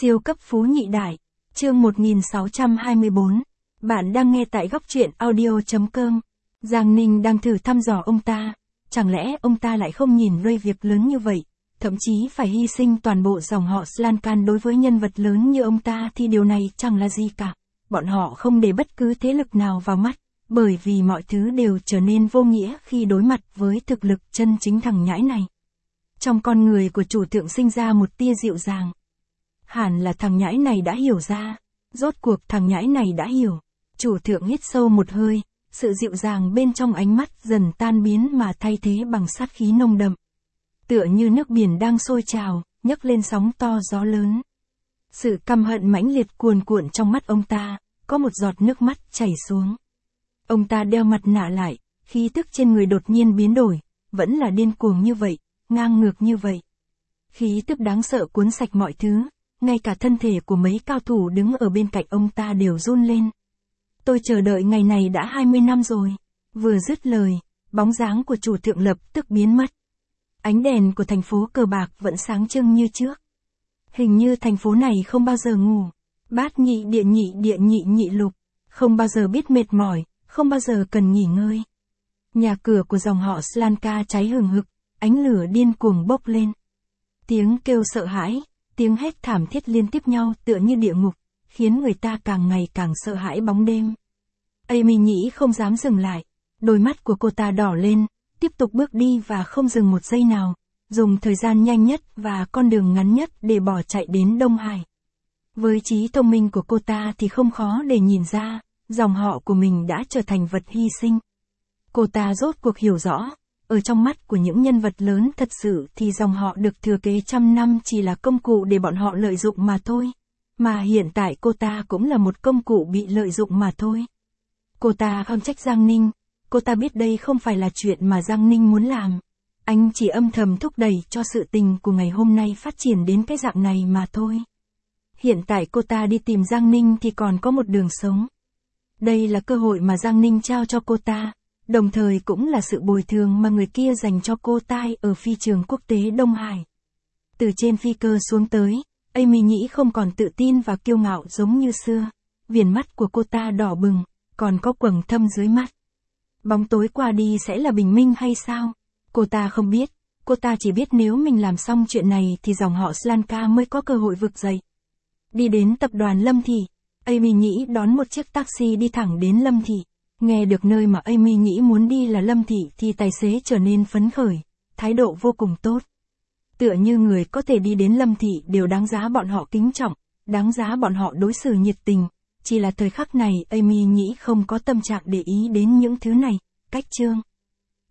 Siêu cấp phú nhị đại. Chương 1624. Bạn đang nghe tại góc truyện audio.com. Giang Ninh đang thử thăm dò ông ta. Chẳng lẽ ông ta lại không nhìn Ray việc lớn như vậy, thậm chí phải hy sinh toàn bộ dòng họ Slankan đối với nhân vật lớn như ông ta thì điều này chẳng là gì cả. Bọn họ không để bất cứ thế lực nào vào mắt, bởi vì mọi thứ đều trở nên vô nghĩa khi đối mặt với thực lực chân chính thằng nhãi này. Trong con người của chủ thượng sinh ra một tia dịu dàng. Hẳn là thằng nhãi này đã hiểu ra. Rốt cuộc thằng nhãi này đã hiểu. Chủ thượng hít sâu một hơi, sự dịu dàng bên trong ánh mắt dần tan biến mà thay thế bằng sát khí nồng đậm. Tựa như nước biển đang sôi trào, nhấc lên sóng to gió lớn. Sự căm hận mãnh liệt cuồn cuộn trong mắt ông ta, có một giọt nước mắt chảy xuống. Ông ta đeo mặt nạ lại, khí tức trên người đột nhiên biến đổi, vẫn là điên cuồng như vậy, ngang ngược như vậy. Khí tức đáng sợ cuốn sạch mọi thứ, ngay cả thân thể của mấy cao thủ đứng ở bên cạnh ông ta đều run lên. Tôi chờ đợi ngày này đã 20 năm rồi. Vừa dứt lời, bóng dáng của chủ thượng lập tức biến mất. Ánh đèn của thành phố cờ bạc vẫn sáng trưng như trước. Hình như thành phố này không bao giờ ngủ. Bát nhị địa nhị lục. Không bao giờ biết mệt mỏi, không bao giờ cần nghỉ ngơi. Nhà cửa của dòng họ Slanka cháy hừng hực, ánh lửa điên cuồng bốc lên. Tiếng kêu sợ hãi, tiếng hét thảm thiết liên tiếp nhau tựa như địa ngục, khiến người ta càng ngày càng sợ hãi bóng đêm. Amy nhĩ không dám dừng lại, đôi mắt của cô ta đỏ lên, tiếp tục bước đi và không dừng một giây nào, dùng thời gian nhanh nhất và con đường ngắn nhất để bỏ chạy đến Đông Hải. Với trí thông minh của cô ta thì không khó để nhìn ra, dòng họ của mình đã trở thành vật hy sinh. Cô ta rốt cuộc hiểu rõ, ở trong mắt của những nhân vật lớn thật sự thì dòng họ được thừa kế trăm năm chỉ là công cụ để bọn họ lợi dụng mà thôi. Mà hiện tại cô ta cũng là một công cụ bị lợi dụng mà thôi. Cô ta không trách Giang Ninh, cô ta biết đây không phải là chuyện mà Giang Ninh muốn làm. Anh chỉ âm thầm thúc đẩy cho sự tình của ngày hôm nay phát triển đến cái dạng này mà thôi. Hiện tại cô ta đi tìm Giang Ninh thì còn có một đường sống. Đây là cơ hội mà Giang Ninh trao cho cô ta, đồng thời cũng là sự bồi thường mà người kia dành cho cô ta ở phi trường quốc tế Đông Hải. Từ trên phi cơ xuống tới, Amy nhĩ không còn tự tin và kiêu ngạo giống như xưa. Viền mắt của cô ta đỏ bừng, còn có quầng thâm dưới mắt. Bóng tối qua đi sẽ là bình minh hay sao? Cô ta không biết, cô ta chỉ biết nếu mình làm xong chuyện này thì dòng họ Slanka mới có cơ hội vực dậy. Đi đến tập đoàn Lâm Thị, Amy nhĩ đón một chiếc taxi đi thẳng đến Lâm Thị. Nghe được nơi mà Amy nhĩ muốn đi là Lâm Thị thì tài xế trở nên phấn khởi, thái độ vô cùng tốt. Tựa như người có thể đi đến Lâm Thị đều đáng giá bọn họ kính trọng, đáng giá bọn họ đối xử nhiệt tình. Chỉ là thời khắc này Amy nhĩ không có tâm trạng để ý đến những thứ này. Cách chương